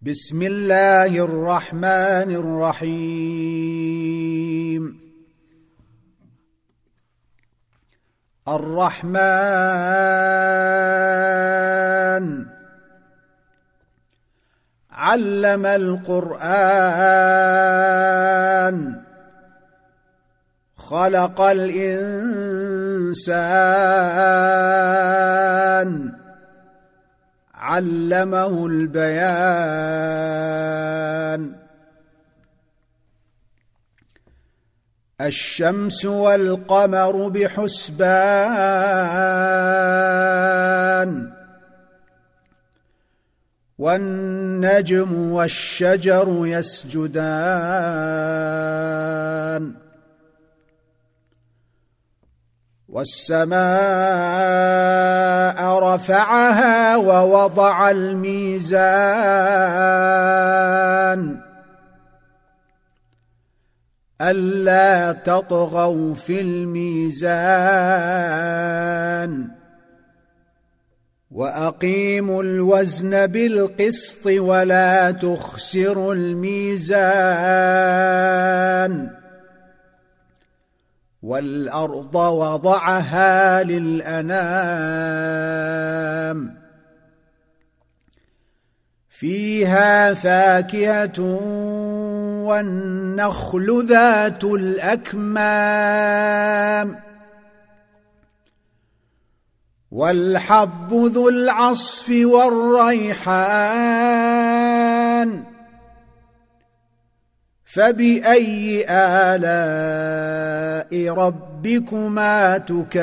بسم الله الرحمن الرحيم الرحمن علم القرآن خلق الإنسان علمه البيان الشمس والقمر بحسبان والنجم والشجر يسجدان والسماء رفعها ووضع الميزان ألا تطغوا في الميزان وأقيموا الوزن بالقسط ولا تخسروا الميزان والأرض وضعها للأنام فيها فاكهة والنخل ذات الأكمام والحب ذو العصف والريحان فبأي آلاء ربكما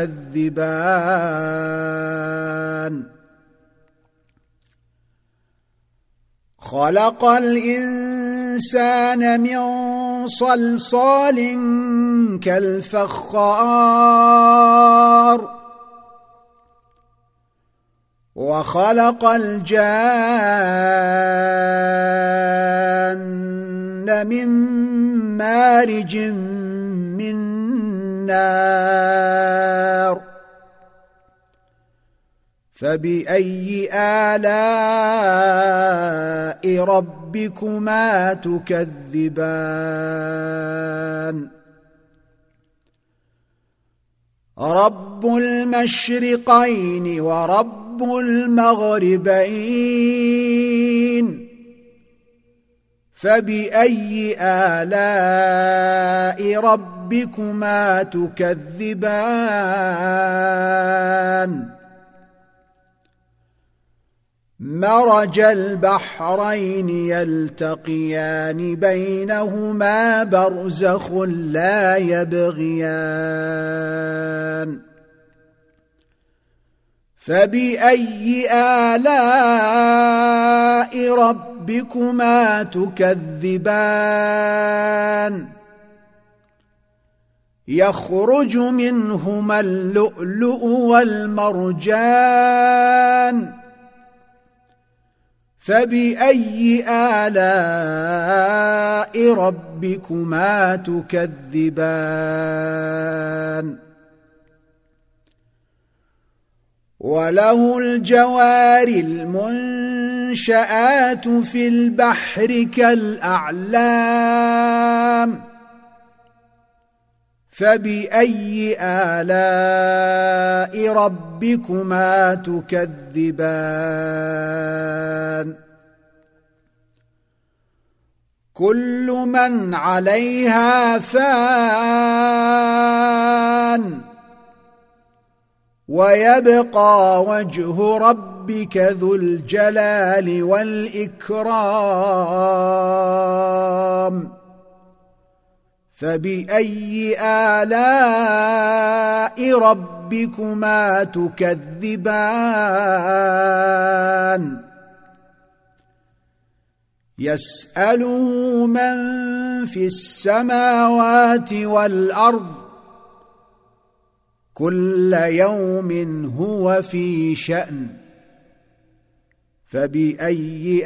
تكذبان خلق الإنسان من صلصال كالفخار وخلق الجان من مارج من نار فبأي آلاء ربكما تكذبان رب المشرقين ورب المغربين فبأي آلاء ربكما تكذبان مرج البحرين يلتقيان بينهما برزخ لا يبغيان فبأي آلاء ربكما تكذبان يخرج منهما اللؤلؤ والمرجان فبأي آلاء ربكما تكذبان وله الجوار المنشآت في البحر كالأعلام فبأي آلاء ربكما تكذبان كل من عليها فان ويبقى وجه ربك ذو الجلال والإكرام فبأي آلاء ربكما تكذبان يسأله من في السماوات والأرض كل يوم هو في شأن فبأي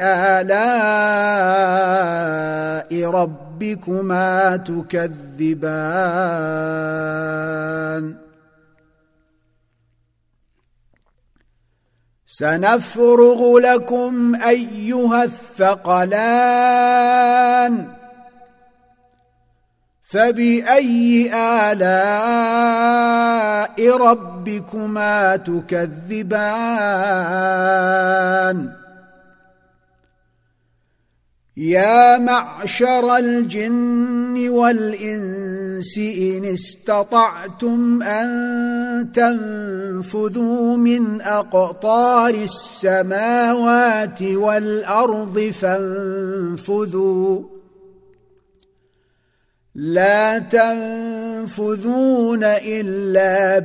آلاء ربكما تكذبان سنفرغ لكم أيها الثقلان فبأي آلاء ربكما تكذبان يا معشر الجن والإنس إن استطعتم أن تنفذوا من أقطار السماوات والأرض فانفذوا لا تنفذون إلا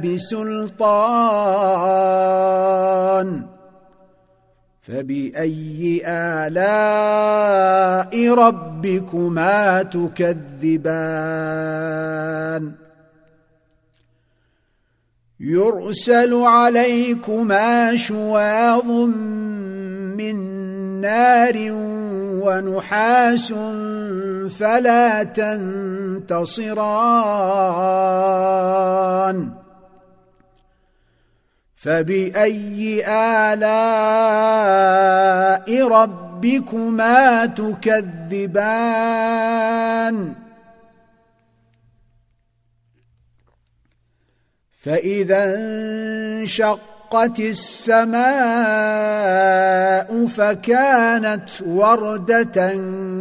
بسلطان فبأي آلاء ربكما تكذبان يرسل عليكما شواظ من نار ونحاس فلا تنتصران فبأي آلاء ربكما تكذبان فإذا انشقت السماء فكانت وردة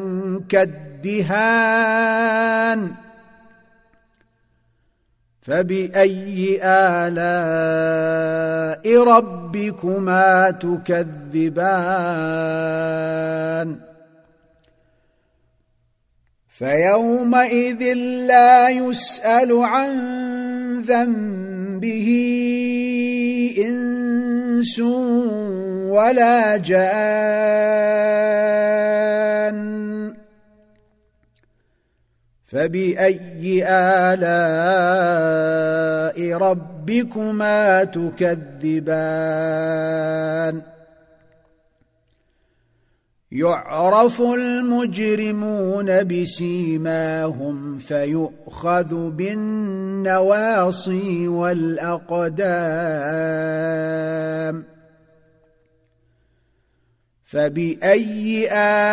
كالدهان فبأي آلاء ربكما تكذبان فيومئذ لا يسأل عن ذنبه إنس ولا جان فبأي آلاء ربكما تكذبان يعرف المجرمون بسيماهم فيؤخذ بالنواصي والأقدام فبأي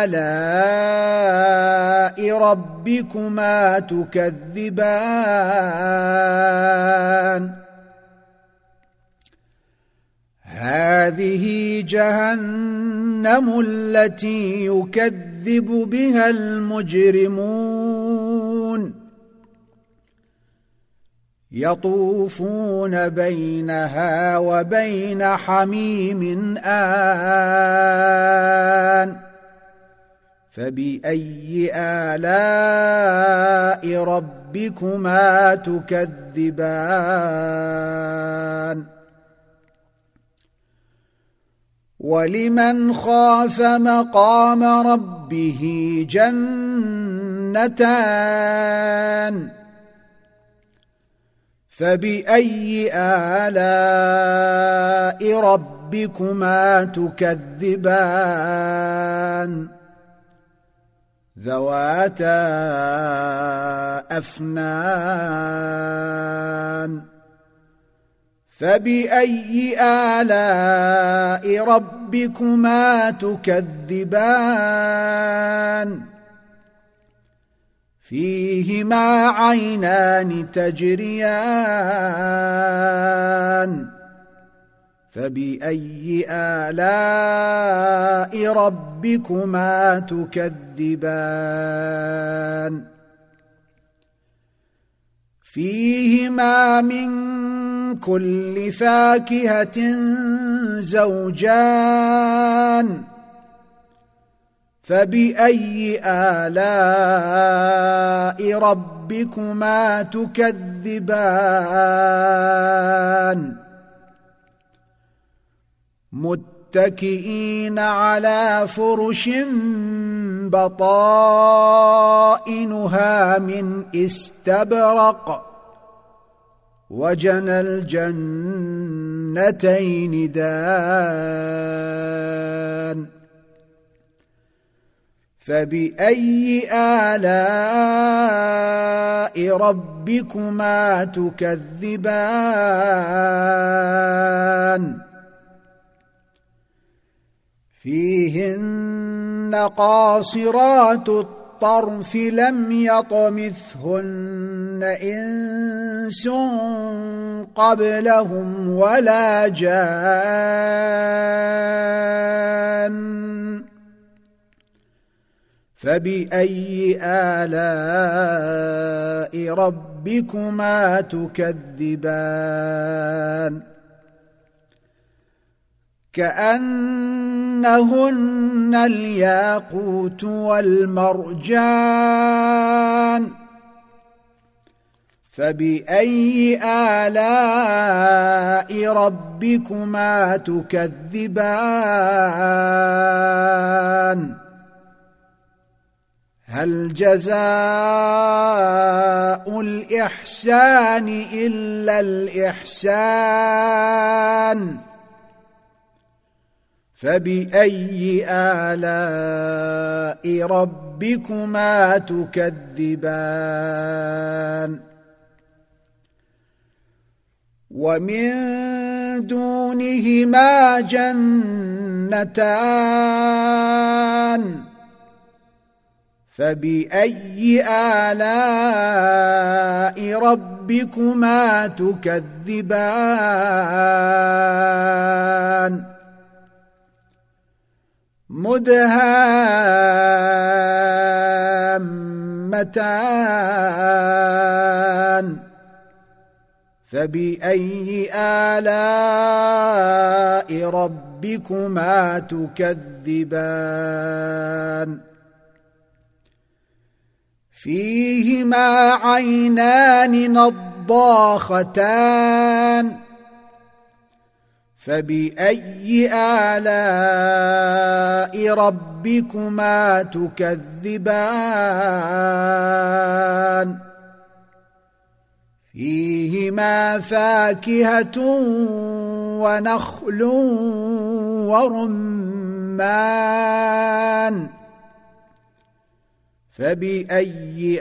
آلاء ربكما تكذبان هذه جهنم التي يكذب بها المجرمون يطوفون بينها وبين حميم آن فبأي آلاء ربكما تكذبان ولمن خاف مقام ربه جنتان فبأي آلاء ربكما تكذبان ذواتا أفنان فبأي آلاء ربكما تكذبان فيهما عينان تجريان فبأي آلاء ربكما تكذبان فيهما من كل فاكهة زوجان فبأي آلاء ربكما تكذبان متكئين على فرش بطائنها من استبرق وجنى الجنتين دان فبأي آلاء ربكما تكذبان فيهن قاصرات الطرف لم يطمثهن إنس قبلهم ولا جان فبأي آلاء ربكما تكذبان كأنهن الياقوت والمرجان فبأي آلاء ربكما تكذبان هل جزاء الإحسان إلا الإحسان فبأي آلاء ربكما تكذبان ومن دونهما جنتان فبأي آلاء ربكما تكذبان مدهامتان فبأي آلاء ربكما تكذبان فيهما عينان نضاختان فبأي آلاء ربكما تكذبان فيهما فاكهة ونخل ورمان فبأي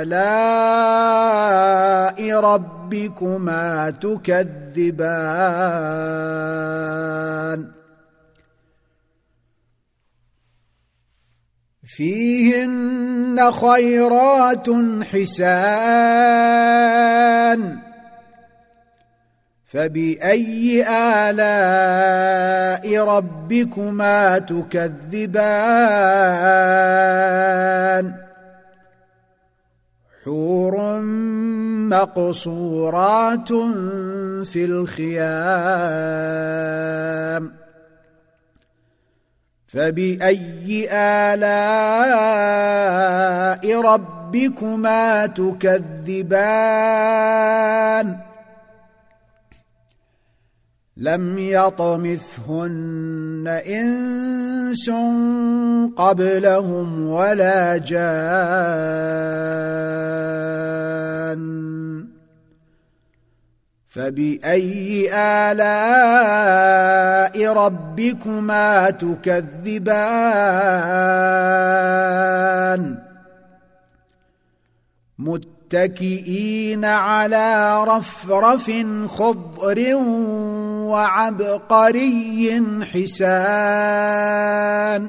آلاء ربكما تكذبان فيهن خيرات حسان فبأي آلاء ربكما تكذبان حور مقصورات في الخيام فبأي آلاء ربكما تكذبان لم يطمثهن إنس قبلهم ولا جان فبأي آلاء ربكما تكذبان متكئين على رفرف خضر وعبقري حسان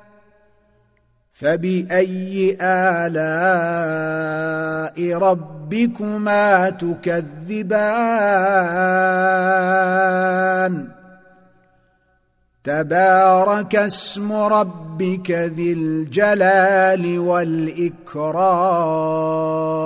فبأي آلاء ربكما تكذبان تبارك اسم ربك ذي الجلال والإكرام